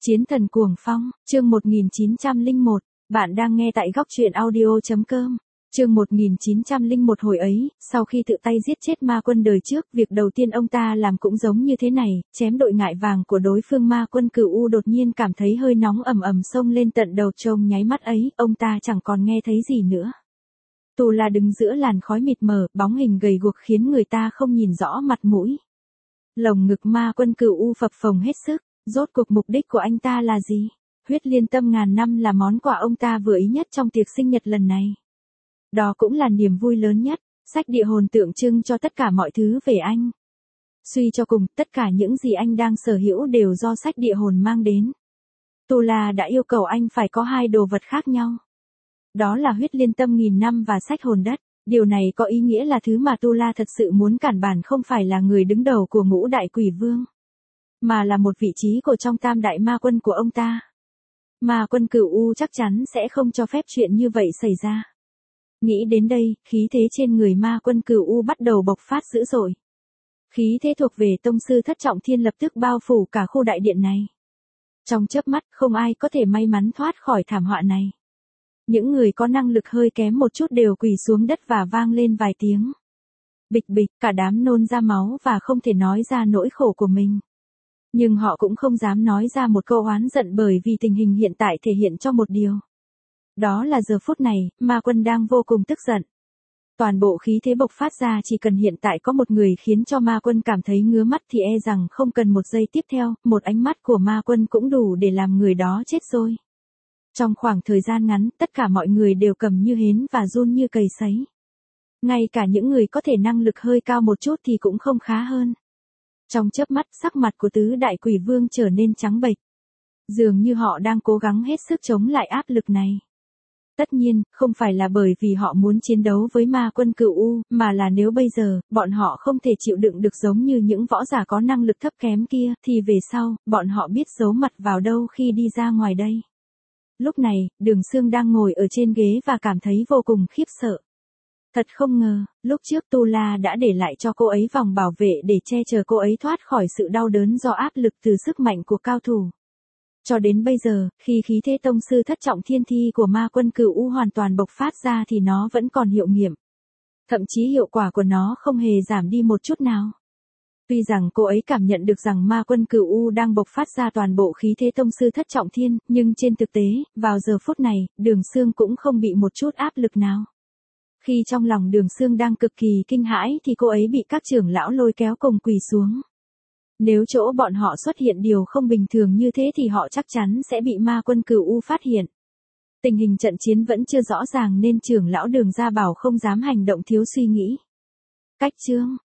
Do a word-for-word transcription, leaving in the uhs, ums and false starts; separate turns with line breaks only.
Chiến thần cuồng phong, chương một nghìn chín trăm lẻ một, bạn đang nghe tại góc truyện audio chấm com. Chương một nghìn chín trăm lẻ một hồi ấy, sau khi tự tay giết chết ma quân đời trước, việc đầu tiên ông ta làm cũng giống như thế này, chém đội ngại vàng của đối phương. Ma quân Cửu U đột nhiên cảm thấy hơi nóng ầm ầm xông lên tận đầu. Trong nháy mắt ấy, ông ta chẳng còn nghe thấy gì nữa. Tu La đứng giữa làn khói mịt mờ, bóng hình gầy guộc khiến người ta không nhìn rõ mặt mũi. Lồng ngực ma quân Cửu U phập phồng hết sức. Rốt cuộc mục đích của anh ta là gì? Huyết liên tâm ngàn năm là món quà ông ta vừa ý nhất trong tiệc sinh nhật lần này. Đó cũng là niềm vui lớn nhất, sách địa hồn tượng trưng cho tất cả mọi thứ về anh. Suy cho cùng, tất cả những gì anh đang sở hữu đều do sách địa hồn mang đến. Tu La đã yêu cầu anh phải có hai đồ vật khác nhau. Đó là huyết liên tâm nghìn năm và sách hồn đất. Điều này có ý nghĩa là thứ mà Tu La thật sự muốn cản bản không phải là người đứng đầu của ngũ đại quỷ vương, mà là một vị trí của trong tam đại ma quân của ông ta. Ma quân Cửu U chắc chắn sẽ không cho phép chuyện như vậy xảy ra. Nghĩ đến đây, khí thế trên người ma quân Cửu U bắt đầu bộc phát dữ dội. Khí thế thuộc về tông sư thất trọng thiên lập tức bao phủ cả khu đại điện này. Trong chớp mắt, không ai có thể may mắn thoát khỏi thảm họa này. Những người có năng lực hơi kém một chút đều quỳ xuống đất và vang lên vài tiếng. Bịch bịch, cả đám nôn ra máu và không thể nói ra nỗi khổ của mình. Nhưng họ cũng không dám nói ra một câu oán giận bởi vì tình hình hiện tại thể hiện cho một điều. Đó là giờ phút này, ma quân đang vô cùng tức giận. Toàn bộ khí thế bộc phát ra, chỉ cần hiện tại có một người khiến cho ma quân cảm thấy ngứa mắt thì e rằng không cần một giây tiếp theo, một ánh mắt của ma quân cũng đủ để làm người đó chết rồi. Trong khoảng thời gian ngắn, tất cả mọi người đều cầm như hến và run như cầy sấy. Ngay cả những người có thể năng lực hơi cao một chút thì cũng không khá hơn. Trong chớp mắt, sắc mặt của tứ đại quỷ vương trở nên trắng bệch. Dường như họ đang cố gắng hết sức chống lại áp lực này. Tất nhiên, không phải là bởi vì họ muốn chiến đấu với ma quân Cửu U, mà là nếu bây giờ, bọn họ không thể chịu đựng được giống như những võ giả có năng lực thấp kém kia, thì về sau, bọn họ biết giấu mặt vào đâu khi đi ra ngoài đây. Lúc này, Đường Sương đang ngồi ở trên ghế và cảm thấy vô cùng khiếp sợ. Thật không ngờ, lúc trước Tu La đã để lại cho cô ấy vòng bảo vệ để che chở cô ấy thoát khỏi sự đau đớn do áp lực từ sức mạnh của cao thủ. Cho đến bây giờ, khi khí thế tông sư thất trọng thiên thi của ma quân Cửu U hoàn toàn bộc phát ra thì nó vẫn còn hiệu nghiệm. Thậm chí hiệu quả của nó không hề giảm đi một chút nào. Tuy rằng cô ấy cảm nhận được rằng ma quân Cửu U đang bộc phát ra toàn bộ khí thế tông sư thất trọng thiên, nhưng trên thực tế, vào giờ phút này, Đường Sương cũng không bị một chút áp lực nào. Khi trong lòng Đường Sương đang cực kỳ kinh hãi thì cô ấy bị các trưởng lão lôi kéo cùng quỳ xuống. Nếu chỗ bọn họ xuất hiện điều không bình thường như thế thì họ chắc chắn sẽ bị ma quân Cửu U phát hiện. Tình hình trận chiến vẫn chưa rõ ràng nên trưởng lão Đường gia bảo không dám hành động thiếu suy nghĩ. Cách chương,